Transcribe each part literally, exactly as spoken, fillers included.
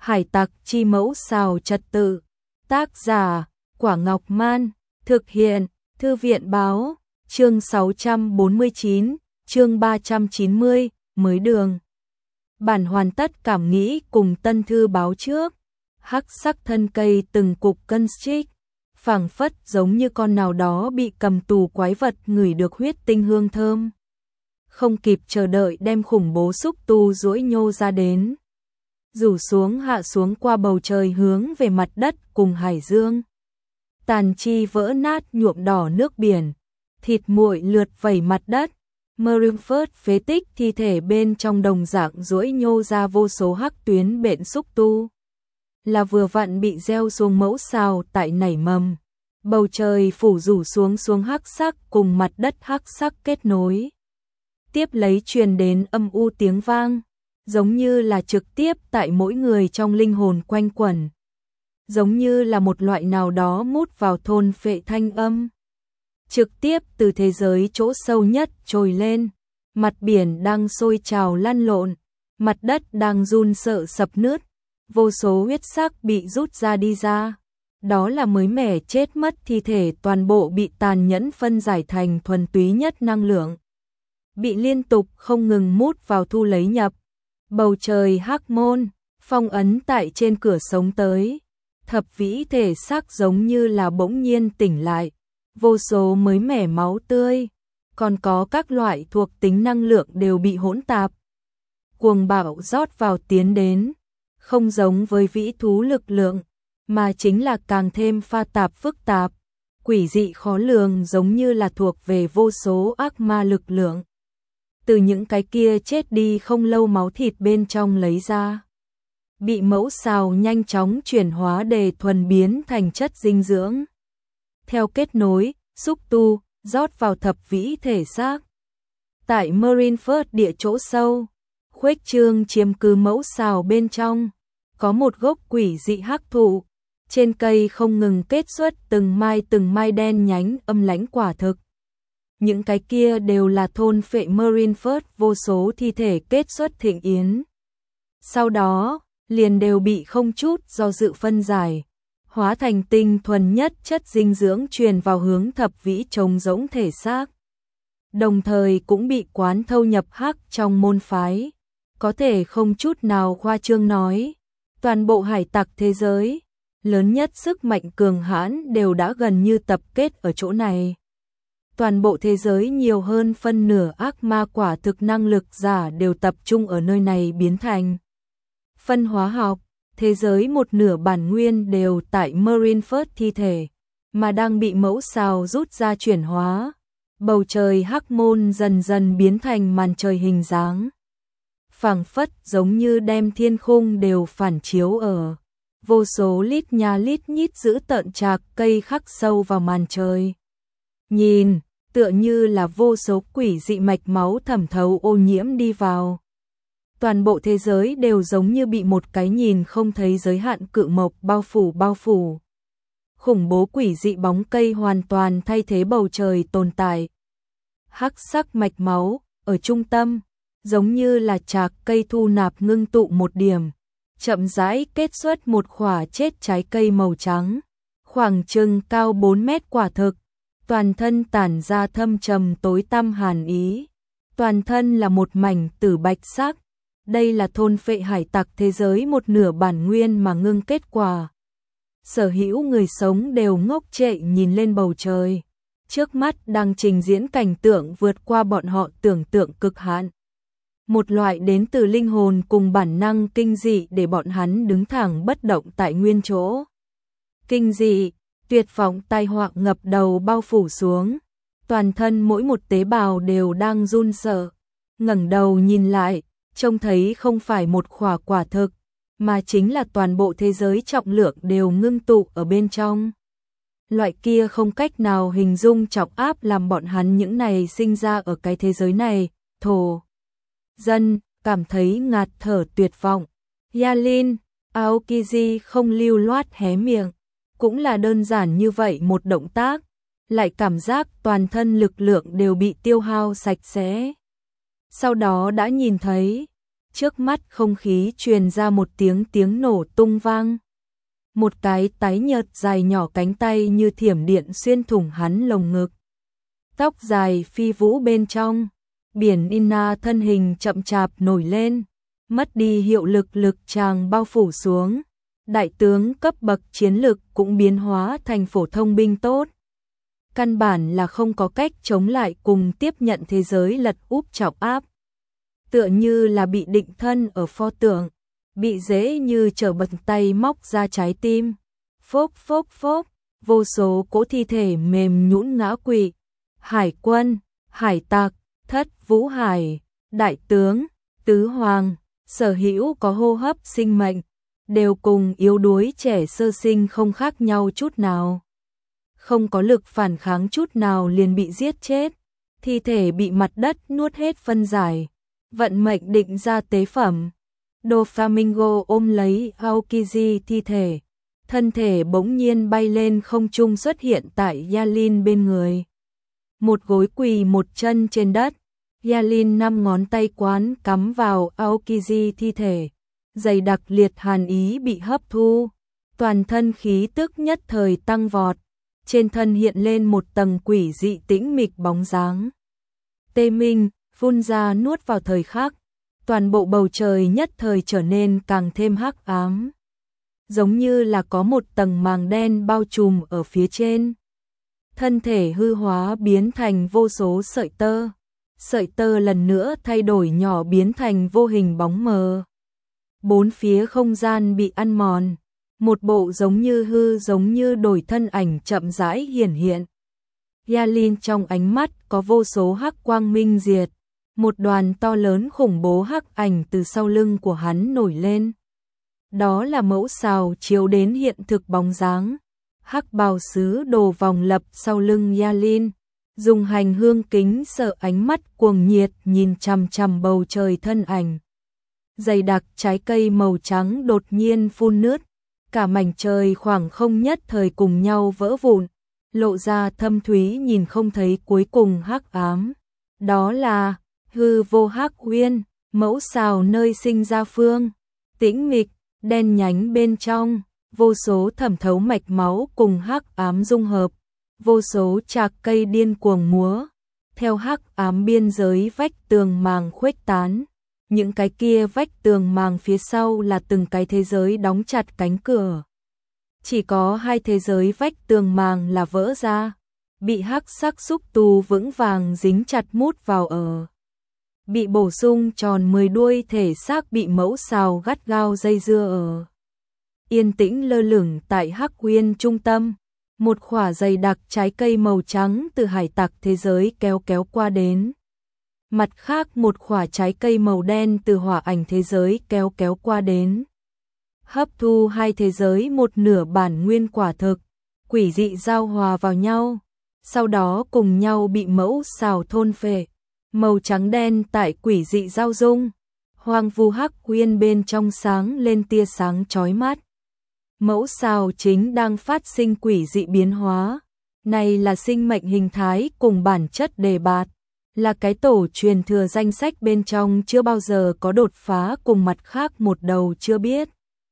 Hải tặc chi mẫu xào trật tự. Tác giả Quả Ngọc Man. Thực hiện Thư viện Báo. Chương sáu trăm bốn mươi chín, chương ba trăm chín mươi, mới đường. Bản hoàn tất cảm nghĩ cùng tân thư báo trước. Hắc sắc thân cây từng cục cân xích, phảng phất giống như con nào đó bị cầm tù quái vật ngửi được huyết tinh hương thơm. Không kịp chờ đợi đem khủng bố xúc tu duỗi nhô ra đến. Rủ xuống hạ xuống qua bầu trời hướng về mặt đất cùng hải dương. Tàn chi vỡ nát nhuộm đỏ nước biển, thịt muội lượt vẩy mặt đất. Marineford phế tích thi thể bên trong đồng dạng duỗi nhô ra vô số hắc tuyến bện xúc tu. Là vừa vặn bị gieo xuống mẫu sao tại nảy mầm. Bầu trời phủ rủ xuống xuống hắc sắc cùng mặt đất hắc sắc kết nối. Tiếp lấy truyền đến âm u tiếng vang, giống như là trực tiếp tại mỗi người trong linh hồn quanh quẩn. Giống như là một loại nào đó mút vào thôn phệ thanh âm. Trực tiếp từ thế giới chỗ sâu nhất trồi lên, mặt biển đang sôi trào lăn lộn, mặt đất đang run sợ sập nứt, vô số huyết sắc bị rút ra đi ra. Đó là mới mẻ chết mất thi thể toàn bộ bị tàn nhẫn phân giải thành thuần túy nhất năng lượng. Bị liên tục không ngừng mút vào thu lấy nhập. Bầu trời hắc môn, phong ấn tại trên cửa sống tới. Thập vĩ thể xác giống như là bỗng nhiên tỉnh lại. Vô số mới mẻ máu tươi, còn có các loại thuộc tính năng lượng đều bị hỗn tạp. Cuồng bạo rót vào tiến đến, không giống với vĩ thú lực lượng, mà chính là càng thêm pha tạp phức tạp, quỷ dị khó lường giống như là thuộc về vô số ác ma lực lượng. Từ những cái kia chết đi không lâu máu thịt bên trong lấy ra. Bị mẫu xào nhanh chóng chuyển hóa để thuần biến thành chất dinh dưỡng. Theo kết nối, xúc tu, rót vào thập vĩ thể xác. Tại Marineford địa chỗ sâu, khuếch trương chiếm cứ mẫu xào bên trong, có một gốc quỷ dị hắc thụ, trên cây không ngừng kết xuất từng mai từng mai đen nhánh âm lãnh quả thực. Những cái kia đều là thôn phệ Marineford vô số thi thể kết xuất thịnh yến. Sau đó, liền đều bị không chút do dự phân giải, hóa thành tinh thuần nhất chất dinh dưỡng truyền vào hướng thập vĩ trống rỗng thể xác. Đồng thời cũng bị quán thâu nhập hắc trong môn phái. Có thể không chút nào khoa trương nói, toàn bộ hải tặc thế giới, lớn nhất sức mạnh cường hãn đều đã gần như tập kết ở chỗ này. Toàn bộ thế giới nhiều hơn phân nửa ác ma quả thực năng lực giả đều tập trung ở nơi này biến thành. Phân hóa học, thế giới một nửa bản nguyên đều tại Marineford thi thể, mà đang bị mẫu xào rút ra chuyển hóa. Bầu trời hắc môn dần dần biến thành màn trời hình dáng. Phảng phất giống như đem thiên khung đều phản chiếu ở. Vô số lít nha lít nhít giữ tợn trạc cây khắc sâu vào màn trời. Nhìn, tựa như là vô số quỷ dị mạch máu thẩm thấu ô nhiễm đi vào. Toàn bộ thế giới đều giống như bị một cái nhìn không thấy giới hạn cự mộc bao phủ bao phủ. Khủng bố quỷ dị bóng cây hoàn toàn thay thế bầu trời tồn tại. Hắc sắc mạch máu, ở trung tâm, giống như là trạc cây thu nạp ngưng tụ một điểm, chậm rãi kết xuất một khỏa chết trái cây màu trắng, khoảng chừng cao bốn mét quả thực, toàn thân tản ra thâm trầm tối tăm hàn ý, toàn thân là một mảnh tử bạch sắc. Đây là thôn phệ hải tặc thế giới một nửa bản nguyên mà ngưng kết quả. Sở hữu người sống đều ngốc trệ nhìn lên bầu trời. Trước mắt đang trình diễn cảnh tượng vượt qua bọn họ tưởng tượng cực hạn. Một loại đến từ linh hồn cùng bản năng kinh dị để bọn hắn đứng thẳng bất động tại nguyên chỗ. Kinh dị, tuyệt vọng tai họa ngập đầu bao phủ xuống. Toàn thân mỗi một tế bào đều đang run sợ. Ngẩng đầu nhìn lại, trông thấy không phải một khỏa quả thực, mà chính là toàn bộ thế giới trọng lượng đều ngưng tụ ở bên trong. Loại kia không cách nào hình dung trọng áp làm bọn hắn những này sinh ra ở cái thế giới này, thổ dân, cảm thấy ngạt thở tuyệt vọng. Yalin, Aokiji không lưu loát hé miệng, cũng là đơn giản như vậy một động tác, lại cảm giác toàn thân lực lượng đều bị tiêu hao sạch sẽ. Sau đó đã nhìn thấy, trước mắt không khí truyền ra một tiếng tiếng nổ tung vang. Một cái tái nhợt dài nhỏ cánh tay như thiểm điện xuyên thủng hắn lồng ngực. Tóc dài phi vũ bên trong, biển Inna thân hình chậm chạp nổi lên, mất đi hiệu lực lực tràng bao phủ xuống. Đại tướng cấp bậc chiến lực cũng biến hóa thành phổ thông binh tốt. Căn bản là không có cách chống lại cùng tiếp nhận thế giới lật úp trọng áp. Tựa như là bị định thân ở pho tượng, bị dễ như trở bật tay móc ra trái tim. Phốc phốc phốc, vô số cỗ thi thể mềm nhũn ngã quỵ. Hải quân, hải tặc, thất vũ hải, đại tướng, tứ hoàng, sở hữu có hô hấp sinh mệnh, đều cùng yếu đuối trẻ sơ sinh không khác nhau chút nào. Không có lực phản kháng chút nào liền bị giết chết, thi thể bị mặt đất nuốt hết phân giải, vận mệnh định ra tế phẩm. Doflamingo ôm lấy Aokiji thi thể, thân thể bỗng nhiên bay lên không trung xuất hiện tại Yalin bên người. Một gối quỳ một chân trên đất, Yalin năm ngón tay quán cắm vào Aokiji thi thể, dày đặc liệt hàn ý bị hấp thu, toàn thân khí tức nhất thời tăng vọt, trên thân hiện lên một tầng quỷ dị tĩnh mịch bóng dáng. Tê minh, phun ra nuốt vào thời khắc, toàn bộ bầu trời nhất thời trở nên càng thêm hắc ám. Giống như là có một tầng màng đen bao trùm ở phía trên. Thân thể hư hóa biến thành vô số sợi tơ. Sợi tơ lần nữa thay đổi nhỏ biến thành vô hình bóng mờ. Bốn phía không gian bị ăn mòn. Một bộ giống như hư giống như đổi thân ảnh chậm rãi hiển hiện. Yalin trong ánh mắt có vô số hắc quang minh diệt. Một đoàn to lớn khủng bố hắc ảnh từ sau lưng của hắn nổi lên. Đó là mẫu sào chiếu đến hiện thực bóng dáng. Hắc bào sứ đồ vòng lập sau lưng Yalin, dùng hành hương kính sợ ánh mắt cuồng nhiệt nhìn chằm chằm bầu trời thân ảnh. Dày đặc trái cây màu trắng đột nhiên phun nứt, cả mảnh trời khoảng không nhất thời cùng nhau vỡ vụn, lộ ra thâm thúy nhìn không thấy cuối cùng hắc ám. Đó là hư vô hắc uyên, mẫu sào nơi sinh ra phương, tĩnh mịch, đen nhánh bên trong, vô số thẩm thấu mạch máu cùng hắc ám dung hợp, vô số chạc cây điên cuồng múa, theo hắc ám biên giới vách tường màng khuếch tán. Những cái kia vách tường màng phía sau là từng cái thế giới đóng chặt cánh cửa. Chỉ có hai thế giới vách tường màng là vỡ ra, bị hắc sắc xúc tu vững vàng dính chặt mút vào ở. Bị bổ sung tròn mười đuôi thể xác bị mẫu sào gắt gao dây dưa ở. Yên tĩnh lơ lửng tại hắc uyên trung tâm, một khỏa dày đặc trái cây màu trắng từ hải tặc thế giới kéo kéo qua đến. Mặt khác một khỏa trái cây màu đen từ hỏa ảnh thế giới kéo kéo qua đến. Hấp thu hai thế giới một nửa bản nguyên quả thực, quỷ dị giao hòa vào nhau, sau đó cùng nhau bị mẫu sào thôn phệ. Màu trắng đen tại quỷ dị giao dung, hoang vu hắc uyên bên trong sáng lên tia sáng chói mắt. Mẫu sào chính đang phát sinh quỷ dị biến hóa, này là sinh mệnh hình thái cùng bản chất đề bạt, là cái tổ truyền thừa danh sách bên trong chưa bao giờ có đột phá cùng mặt khác một đầu chưa biết.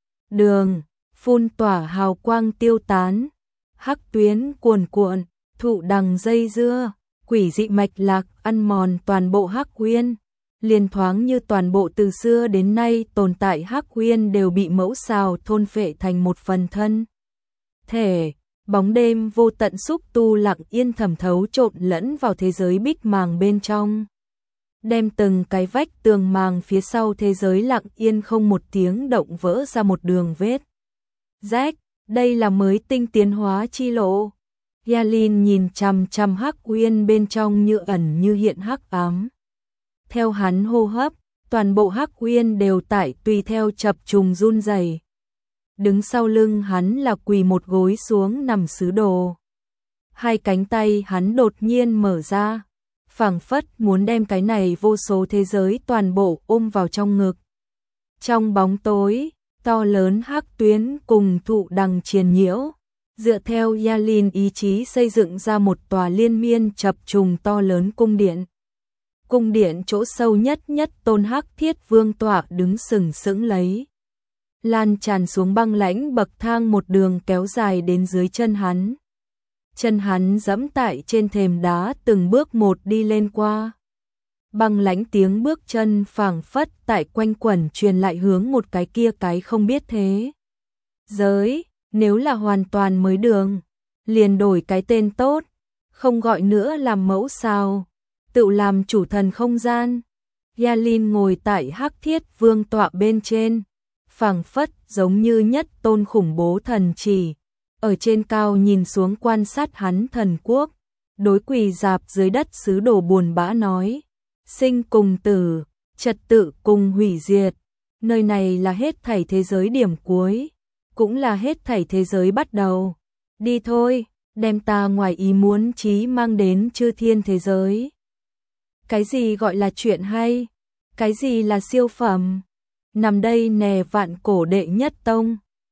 Đường, phun tỏa hào quang tiêu tán, hắc tuyến cuồn cuộn, thụ đằng dây dưa, quỷ dị mạch lạc ăn mòn toàn bộ hắc uyên, liền thoáng như toàn bộ từ xưa đến nay tồn tại hắc uyên đều bị mẫu sào thôn phệ thành một phần thân thể. Bóng đêm vô tận xúc tu lặng yên thẩm thấu trộn lẫn vào thế giới bích màng bên trong, đem từng cái vách tường màng phía sau thế giới lặng yên không một tiếng động vỡ ra một đường vết rách. Đây là mới tinh tiến hóa chi lộ. Yalin nhìn chằm chằm hắc uyên bên trong như ẩn như hiện hắc ám. Theo hắn hô hấp, toàn bộ hắc uyên đều tại tùy theo chập trùng run rẩy. Đứng sau lưng hắn là quỳ một gối xuống nằm sứ đồ. Hai cánh tay hắn đột nhiên mở ra, phảng phất muốn đem cái này vô số thế giới toàn bộ ôm vào trong ngực. Trong bóng tối, to lớn hắc tuyến cùng thụ đằng triền nhiễu, dựa theo Yalin ý chí xây dựng ra một tòa liên miên chập trùng to lớn cung điện. cung điện chỗ sâu nhất nhất tôn Hắc Thiết Vương tọa đứng sừng sững lấy. Lan tràn xuống băng lãnh bậc thang một đường kéo dài đến dưới chân hắn. Chân hắn dẫm tại trên thềm đá từng bước một đi lên qua. Băng lãnh tiếng bước chân phảng phất tại quanh quẩn truyền lại hướng một cái kia cái không biết thế. Giới, nếu là hoàn toàn mới đường, liền đổi cái tên tốt, không gọi nữa làm mẫu sao, tự làm chủ thần không gian. Yalin ngồi tại Hắc Thiết Vương tọa bên trên, phảng phất giống như nhất tôn khủng bố thần chỉ, ở trên cao nhìn xuống quan sát hắn thần quốc, đối quỳ dạp dưới đất sứ đồ buồn bã nói, sinh cùng tử, trật tự cùng hủy diệt, nơi này là hết thảy thế giới điểm cuối, cũng là hết thảy thế giới bắt đầu. Đi thôi, đem ta ngoài ý muốn chí mang đến chư thiên thế giới. Cái gì gọi là chuyện hay? Cái gì là siêu phẩm? Nằm đây nè vạn cổ đệ nhất tông.